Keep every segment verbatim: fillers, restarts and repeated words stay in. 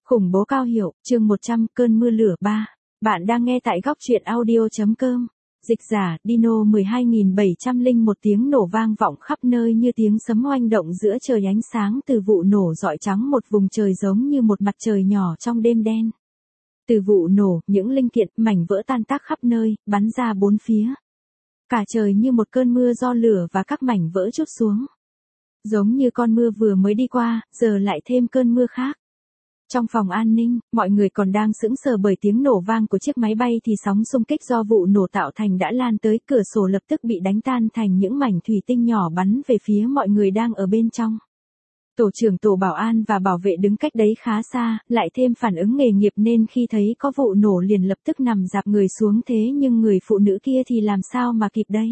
Khủng bố Cao Hiểu, chương một trăm, cơn mưa lửa ba. Bạn đang nghe tại góc truyện audio.com. Dịch giả, Dino mười hai nghìn bảy trăm lẻ một tiếng nổ vang vọng khắp nơi như tiếng sấm oanh động giữa trời ánh sáng từ vụ nổ rọi trắng một vùng trời giống như một mặt trời nhỏ trong đêm đen. Từ vụ nổ, những linh kiện, mảnh vỡ tan tác khắp nơi, bắn ra bốn phía. Cả trời như một cơn mưa do lửa và các mảnh vỡ trút xuống. Giống như con mưa vừa mới đi qua, giờ lại thêm cơn mưa khác. Trong phòng an ninh, mọi người còn đang sững sờ bởi tiếng nổ vang của chiếc máy bay thì sóng xung kích do vụ nổ tạo thành đã lan tới, cửa sổ lập tức bị đánh tan thành những mảnh thủy tinh nhỏ bắn về phía mọi người đang ở bên trong. Tổ trưởng tổ bảo an và bảo vệ đứng cách đấy khá xa, lại thêm phản ứng nghề nghiệp nên khi thấy có vụ nổ liền lập tức nằm rạp người xuống, thế nhưng người phụ nữ kia thì làm sao mà kịp đây.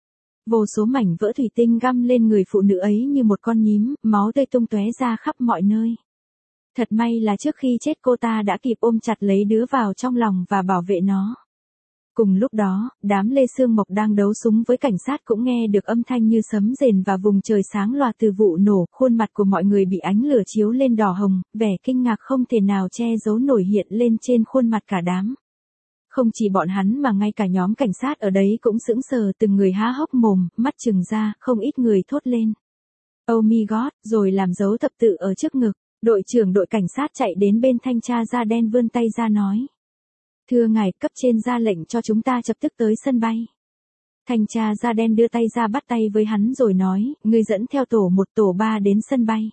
Vô số mảnh vỡ thủy tinh găm lên người phụ nữ ấy như một con nhím, máu tươi tung tóe ra khắp mọi nơi. Thật may là trước khi chết cô ta đã kịp ôm chặt lấy đứa vào trong lòng và bảo vệ nó. Cùng lúc đó, đám Lê Sương Mộc đang đấu súng với cảnh sát cũng nghe được âm thanh như sấm rền và vùng trời sáng loà từ vụ nổ, khuôn mặt của mọi người bị ánh lửa chiếu lên đỏ hồng, vẻ kinh ngạc không thể nào che giấu nổi hiện lên trên khuôn mặt cả đám. Không chỉ bọn hắn mà ngay cả nhóm cảnh sát ở đấy cũng sững sờ, từng người há hốc mồm, mắt trừng ra, không ít người thốt lên. Oh my god, rồi làm dấu thập tự ở trước ngực. Đội trưởng đội cảnh sát chạy đến bên thanh tra da đen vươn tay ra nói. Thưa ngài, cấp trên ra lệnh cho chúng ta lập tức tới sân bay. Thanh tra da đen đưa tay ra bắt tay với hắn rồi nói, ngươi dẫn theo tổ một tổ ba đến sân bay.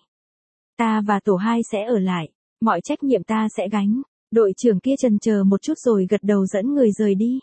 Ta và tổ hai sẽ ở lại, mọi trách nhiệm ta sẽ gánh. Đội trưởng kia chần chờ một chút rồi gật đầu dẫn người rời đi.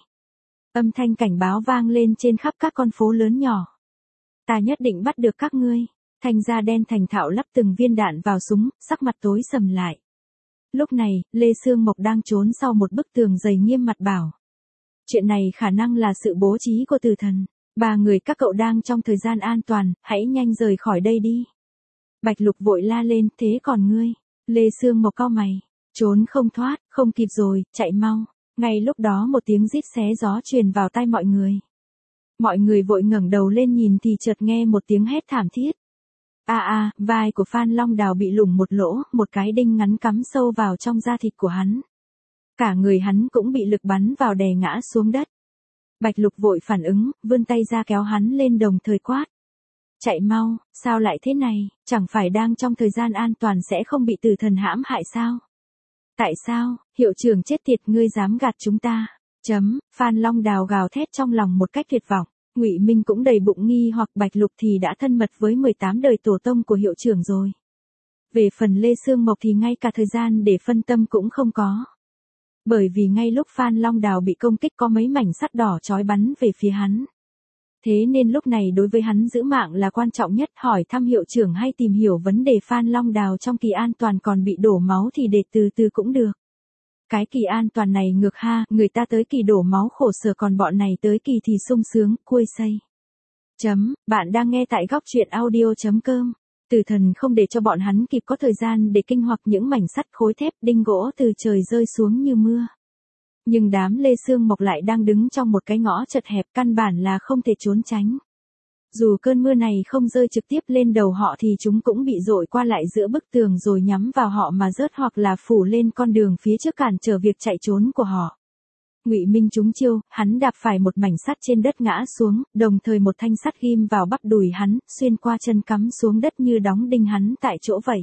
Âm thanh cảnh báo vang lên trên khắp các con phố lớn nhỏ. Ta nhất định bắt được các ngươi. Thanh da đen thành thạo lắp từng viên đạn vào súng, sắc mặt tối sầm lại. Lúc này, Lê Sương Mộc đang trốn sau một bức tường dày nghiêm mặt bảo. Chuyện này khả năng là sự bố trí của tử thần. Ba người các cậu đang trong thời gian an toàn, hãy nhanh rời khỏi đây đi. Bạch Lục vội la lên, thế còn ngươi? Lê Sương Mộc cau mày. Trốn không thoát, không kịp rồi, chạy mau. Ngay lúc đó một tiếng rít xé gió truyền vào tai mọi người. Mọi người vội ngẩng đầu lên nhìn thì chợt nghe một tiếng hét thảm thiết. A à, a, à, vai của Phan Long Đào bị lủng một lỗ, một cái đinh ngắn cắm sâu vào trong da thịt của hắn. Cả người hắn cũng bị lực bắn vào đè ngã xuống đất. Bạch Lục vội phản ứng, vươn tay ra kéo hắn lên đồng thời quát. Chạy mau, sao lại thế này, chẳng phải đang trong thời gian an toàn sẽ không bị tử thần hãm hại sao? Tại sao, hiệu trưởng chết tiệt, ngươi dám gạt chúng ta? Chấm, Phan Long Đào gào thét trong lòng một cách tuyệt vọng. Ngụy Minh cũng đầy bụng nghi hoặc Bạch Lục thì đã thân mật với mười tám đời tổ tông của hiệu trưởng rồi. Về phần Lê Sương Mộc thì ngay cả thời gian để phân tâm cũng không có. Bởi vì ngay lúc Phan Long Đào bị công kích có mấy mảnh sắt đỏ chói bắn về phía hắn. Thế nên lúc này đối với hắn giữ mạng là quan trọng nhất, hỏi thăm hiệu trưởng hay tìm hiểu vấn đề Phan Long Đào trong kỳ an toàn còn bị đổ máu thì để từ từ cũng được. Cái kỳ an toàn này ngược ha, người ta tới kỳ đổ máu khổ sở còn bọn này tới kỳ thì sung sướng, cuôi xây. Chấm, bạn đang nghe tại góc truyện audio.com. Tử thần không để cho bọn hắn kịp có thời gian để kinh hoặc những mảnh sắt khối thép đinh gỗ từ trời rơi xuống như mưa. Nhưng đám Lê Sương Mộc lại đang đứng trong một cái ngõ chật hẹp, căn bản là không thể trốn tránh. Dù cơn mưa này không rơi trực tiếp lên đầu họ thì chúng cũng bị dội qua lại giữa bức tường rồi nhắm vào họ mà rớt hoặc là phủ lên con đường phía trước cản trở việc chạy trốn của họ. Ngụy Minh trúng chiêu, hắn đạp phải một mảnh sắt trên đất ngã xuống, đồng thời một thanh sắt ghim vào bắp đùi hắn, xuyên qua chân cắm xuống đất như đóng đinh hắn tại chỗ vậy.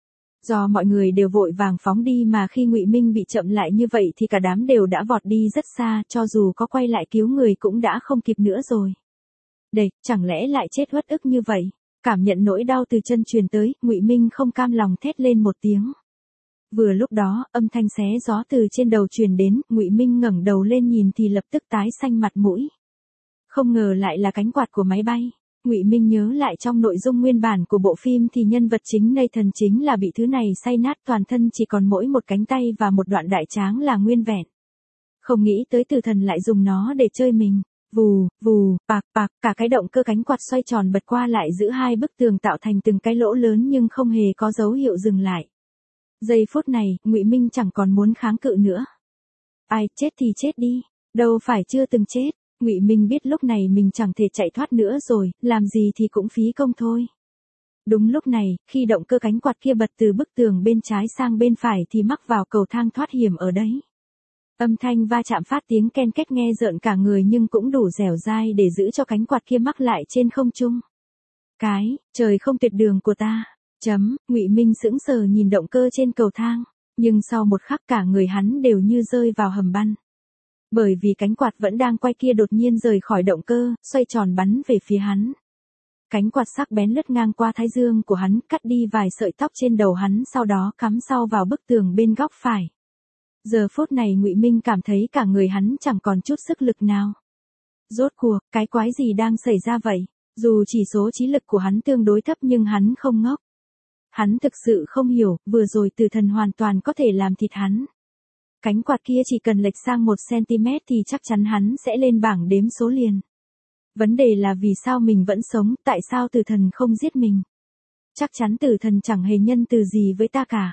Do mọi người đều vội vàng phóng đi mà khi Ngụy Minh bị chậm lại như vậy thì cả đám đều đã vọt đi rất xa, cho dù có quay lại cứu người cũng đã không kịp nữa rồi. Đây, chẳng lẽ lại chết uất ức như vậy? Cảm nhận nỗi đau từ chân truyền tới, Ngụy Minh không cam lòng thét lên một tiếng. Vừa lúc đó, âm thanh xé gió từ trên đầu truyền đến, Ngụy Minh ngẩng đầu lên nhìn thì lập tức tái xanh mặt mũi. Không ngờ lại là cánh quạt của máy bay. Ngụy Minh nhớ lại trong nội dung nguyên bản của bộ phim thì nhân vật chính Nathan chính là bị thứ này xay nát toàn thân, chỉ còn mỗi một cánh tay và một đoạn đại tráng là nguyên vẹn. Không nghĩ tới tử thần lại dùng nó để chơi mình. Vù, vù, bạc bạc, cả cái động cơ cánh quạt xoay tròn bật qua lại giữa hai bức tường tạo thành từng cái lỗ lớn nhưng không hề có dấu hiệu dừng lại. Giây phút này, Ngụy Minh chẳng còn muốn kháng cự nữa. Ai, chết thì chết đi, đâu phải chưa từng chết. Ngụy Minh biết lúc này mình chẳng thể chạy thoát nữa rồi, làm gì thì cũng phí công thôi. Đúng lúc này, khi động cơ cánh quạt kia bật từ bức tường bên trái sang bên phải thì mắc vào cầu thang thoát hiểm ở đấy. Âm thanh va chạm phát tiếng ken két nghe rợn cả người nhưng cũng đủ dẻo dai để giữ cho cánh quạt kia mắc lại trên không trung. Cái, trời không tuyệt đường của ta. Chấm, Ngụy Minh sững sờ nhìn động cơ trên cầu thang, nhưng sau một khắc cả người hắn đều như rơi vào hầm băng. Bởi vì cánh quạt vẫn đang quay kia đột nhiên rời khỏi động cơ, xoay tròn bắn về phía hắn. Cánh quạt sắc bén lướt ngang qua thái dương của hắn, cắt đi vài sợi tóc trên đầu hắn, sau đó cắm sau vào bức tường bên góc phải. Giờ phút này Ngụy Minh cảm thấy cả người hắn chẳng còn chút sức lực nào. Rốt cuộc, cái quái gì đang xảy ra vậy? Dù chỉ số trí lực của hắn tương đối thấp nhưng hắn không ngốc. Hắn thực sự không hiểu, vừa rồi tử thần hoàn toàn có thể làm thịt hắn. Cánh quạt kia chỉ cần lệch sang một xăng-ti-mét thì chắc chắn hắn sẽ lên bảng đếm số liền. Vấn đề là vì sao mình vẫn sống, tại sao tử thần không giết mình? Chắc chắn tử thần chẳng hề nhân từ gì với ta cả.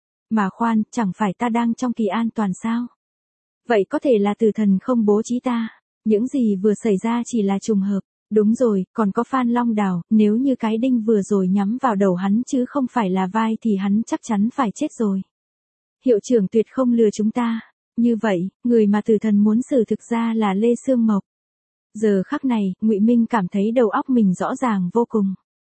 Mà khoan, chẳng phải ta đang trong kỳ an toàn sao? Vậy có thể là tử thần không bố trí ta. Những gì vừa xảy ra chỉ là trùng hợp. Đúng rồi, còn có Phan Long Đào, nếu như cái đinh vừa rồi nhắm vào đầu hắn chứ không phải là vai thì hắn chắc chắn phải chết rồi. Hiệu trưởng tuyệt không lừa chúng ta. Như vậy, người mà tử thần muốn xử thực ra là Lê Sương Mộc. Giờ khắc này, Ngụy Minh cảm thấy đầu óc mình rõ ràng vô cùng.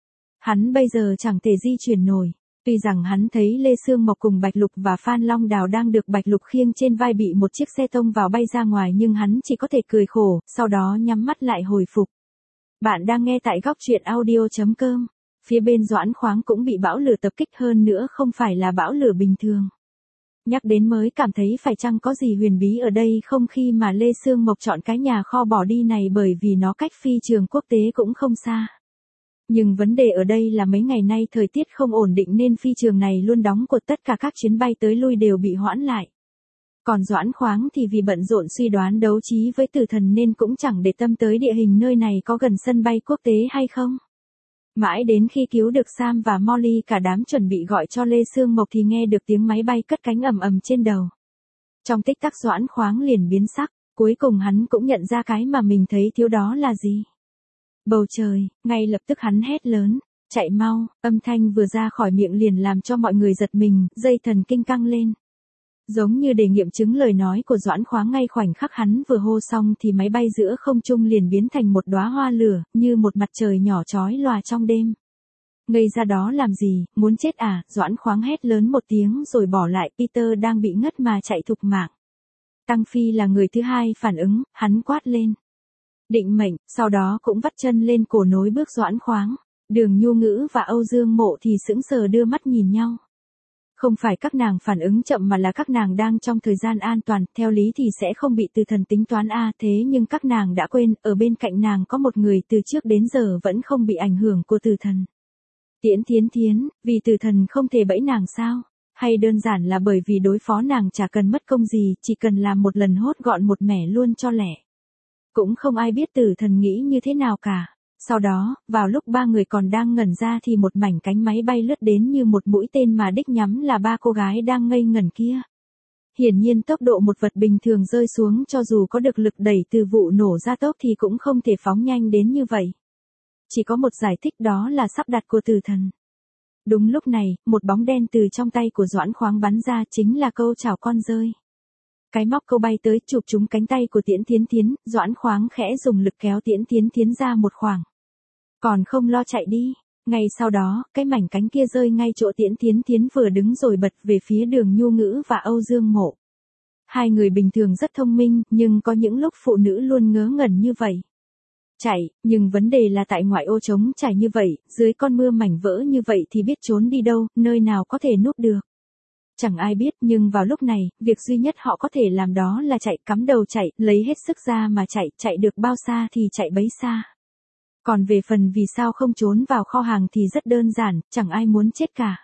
Hắn bây giờ chẳng thể di chuyển nổi. Tuy rằng hắn thấy Lê Sương Mộc cùng Bạch Lục và Phan Long Đào đang được Bạch Lục khiêng trên vai bị một chiếc xe tông vào bay ra ngoài nhưng hắn chỉ có thể cười khổ, sau đó nhắm mắt lại hồi phục. Bạn đang nghe tại góc truyện audio chấm com. Phía bên Doãn Khoáng cũng bị bão lửa tập kích, hơn nữa không phải là bão lửa bình thường. Nhắc đến mới cảm thấy phải chăng có gì huyền bí ở đây không khi mà Lê Sương Mộc chọn cái nhà kho bỏ đi này bởi vì nó cách phi trường quốc tế cũng không xa. Nhưng vấn đề ở đây là mấy ngày nay thời tiết không ổn định nên phi trường này luôn đóng cột, tất cả các chuyến bay tới lui đều bị hoãn lại. Còn Doãn Khoáng thì vì bận rộn suy đoán đấu trí với tử thần nên cũng chẳng để tâm tới địa hình nơi này có gần sân bay quốc tế hay không. Mãi đến khi cứu được Sam và Molly, cả đám chuẩn bị gọi cho Lê Sương Mộc thì nghe được tiếng máy bay cất cánh ầm ầm trên đầu. Trong tích tắc Doãn Khoáng liền biến sắc, cuối cùng hắn cũng nhận ra cái mà mình thấy thiếu đó là gì. Bầu trời, ngay lập tức hắn hét lớn, chạy mau, âm thanh vừa ra khỏi miệng liền làm cho mọi người giật mình, dây thần kinh căng lên. Giống như để nghiệm chứng lời nói của Doãn Khoáng, ngay khoảnh khắc hắn vừa hô xong thì máy bay giữa không trung liền biến thành một đóa hoa lửa, như một mặt trời nhỏ chói lòa trong đêm. Ngây ra đó làm gì, muốn chết à? Doãn Khoáng hét lớn một tiếng rồi bỏ lại Peter đang bị ngất mà chạy thục mạng. Tăng Phi là người thứ hai phản ứng, hắn quát lên. Định mệnh, sau đó cũng vắt chân lên cổ nối bước Doãn Khoáng. Đường Nhu Ngữ và Âu Dương Mộ thì sững sờ đưa mắt nhìn nhau. Không phải các nàng phản ứng chậm mà là các nàng đang trong thời gian an toàn, theo lý thì sẽ không bị tử thần tính toán a, thế nhưng các nàng đã quên, ở bên cạnh nàng có một người từ trước đến giờ vẫn không bị ảnh hưởng của tử thần. Tiễn Thiến Thiến, vì tử thần không thể bẫy nàng sao? Hay đơn giản là bởi vì đối phó nàng chả cần mất công gì, chỉ cần làm một lần hốt gọn một mẻ luôn cho lẹ. Cũng không ai biết tử thần nghĩ như thế nào cả. Sau đó, vào lúc ba người còn đang ngẩn ra thì một mảnh cánh máy bay lướt đến như một mũi tên mà đích nhắm là ba cô gái đang ngây ngẩn kia. Hiển nhiên tốc độ một vật bình thường rơi xuống cho dù có được lực đẩy từ vụ nổ ra tốc thì cũng không thể phóng nhanh đến như vậy. Chỉ có một giải thích, đó là sắp đặt của tử thần. Đúng lúc này, một bóng đen từ trong tay của Doãn Khoáng bắn ra, chính là câu chảo con rơi. Cái móc câu bay tới chụp trúng cánh tay của Tiễn Thiến Thiến, Doãn Khoáng khẽ dùng lực kéo Tiễn Thiến Thiến ra một khoảng. Còn không lo chạy đi. Ngay sau đó, cái mảnh cánh kia rơi ngay chỗ Tiễn Thiến Thiến vừa đứng rồi bật về phía Đường Nhu Ngữ và Âu Dương Mộ. Hai người bình thường rất thông minh, nhưng có những lúc phụ nữ luôn ngớ ngẩn như vậy. Chạy, nhưng vấn đề là tại ngoại ô trống trải như vậy, dưới con mưa mảnh vỡ như vậy thì biết trốn đi đâu, nơi nào có thể núp được. Chẳng ai biết, nhưng vào lúc này, việc duy nhất họ có thể làm đó là chạy, cắm đầu chạy, lấy hết sức ra mà chạy, chạy được bao xa thì chạy bấy xa. Còn về phần vì sao không trốn vào kho hàng thì rất đơn giản, chẳng ai muốn chết cả.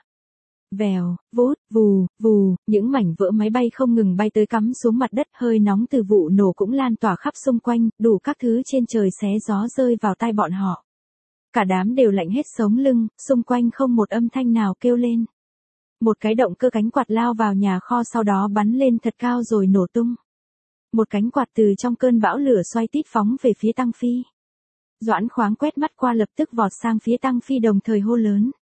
Vèo, vút, vù, vù, những mảnh vỡ máy bay không ngừng bay tới cắm xuống mặt đất, hơi nóng từ vụ nổ cũng lan tỏa khắp xung quanh, đủ các thứ trên trời xé gió rơi vào tai bọn họ. Cả đám đều lạnh hết sống lưng, xung quanh không một âm thanh nào kêu lên. Một cái động cơ cánh quạt lao vào nhà kho sau đó bắn lên thật cao rồi nổ tung. Một cánh quạt từ trong cơn bão lửa xoay tít phóng về phía Tăng Phi. Doãn Khoáng quét mắt qua lập tức vọt sang phía Tăng Phi đồng thời hô lớn.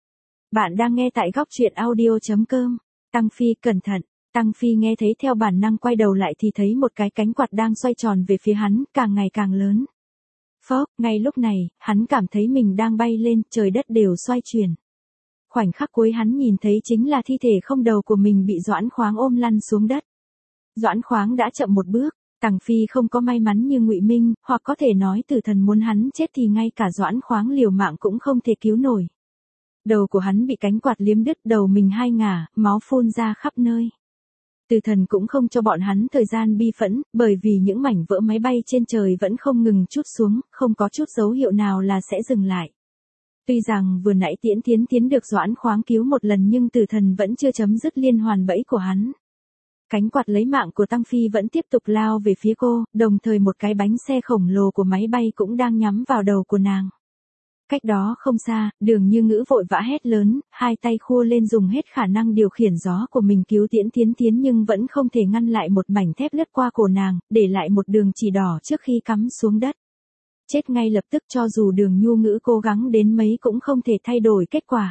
Bạn đang nghe tại góc truyện audio chấm com. Tăng Phi cẩn thận. Tăng Phi nghe thấy theo bản năng quay đầu lại thì thấy một cái cánh quạt đang xoay tròn về phía hắn, càng ngày càng lớn. Phốc, ngay lúc này, hắn cảm thấy mình đang bay lên, trời đất đều xoay chuyển. Khoảnh khắc cuối hắn nhìn thấy chính là thi thể không đầu của mình bị Doãn Khoáng ôm lăn xuống đất. Doãn Khoáng đã chậm một bước, Tăng Phi không có may mắn như Ngụy Minh, hoặc có thể nói Tử Thần muốn hắn chết thì ngay cả Doãn Khoáng liều mạng cũng không thể cứu nổi. Đầu của hắn bị cánh quạt liếm đứt, đầu mình hai ngả, máu phun ra khắp nơi. Tử Thần cũng không cho bọn hắn thời gian bi phẫn, bởi vì những mảnh vỡ máy bay trên trời vẫn không ngừng trút xuống, không có chút dấu hiệu nào là sẽ dừng lại. Tuy rằng vừa nãy Tiễn Thiến Thiến được Doãn Khoáng cứu một lần nhưng Tử Thần vẫn chưa chấm dứt liên hoàn bẫy của hắn. Cánh quạt lấy mạng của Tăng Phi vẫn tiếp tục lao về phía cô, đồng thời một cái bánh xe khổng lồ của máy bay cũng đang nhắm vào đầu của nàng. Cách đó không xa, Đường Như Ngữ vội vã hét lớn, hai tay khua lên dùng hết khả năng điều khiển gió của mình cứu Tiễn Thiến Thiến nhưng vẫn không thể ngăn lại một mảnh thép lướt qua cổ nàng, để lại một đường chỉ đỏ trước khi cắm xuống đất. Chết ngay lập tức, cho dù Đường Nhu Ngữ cố gắng đến mấy cũng không thể thay đổi kết quả.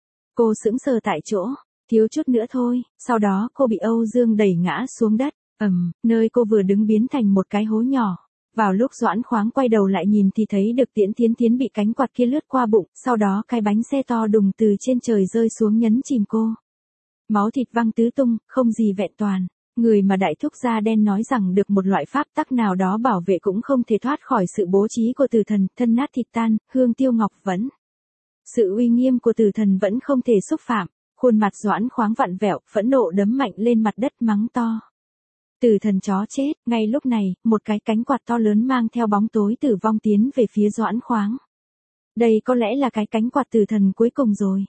Cô sững sờ tại chỗ, thiếu chút nữa thôi, sau đó cô bị Âu Dương đẩy ngã xuống đất, ầm, nơi cô vừa đứng biến thành một cái hố nhỏ. Vào lúc Doãn Khoáng quay đầu lại nhìn thì thấy được Tiễn Thiến Thiến bị cánh quạt kia lướt qua bụng, sau đó cái bánh xe to đùng từ trên trời rơi xuống nhấn chìm cô. Máu thịt văng tứ tung, không gì vẹn toàn. Người mà đại thúc da đen nói rằng được một loại pháp tắc nào đó bảo vệ cũng không thể thoát khỏi sự bố trí của Tử Thần, thân nát thịt tan, hương tiêu ngọc vẫn. Sự uy nghiêm của Tử Thần vẫn không thể xúc phạm, khuôn mặt Doãn Khoáng vặn vẹo, phẫn nộ đấm mạnh lên mặt đất mắng to. Tử Thần chó chết, ngay lúc này, một cái cánh quạt to lớn mang theo bóng tối tử vong tiến về phía Doãn Khoáng. Đây có lẽ là cái cánh quạt Tử Thần cuối cùng rồi.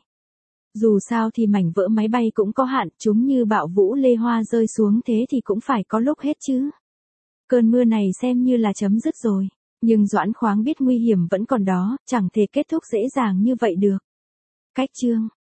Dù sao thì mảnh vỡ máy bay cũng có hạn, chúng như bạo vũ lê hoa rơi xuống thế thì cũng phải có lúc hết chứ. Cơn mưa này xem như là chấm dứt rồi, nhưng Doãn Khoáng biết nguy hiểm vẫn còn đó, chẳng thể kết thúc dễ dàng như vậy được. Cách chương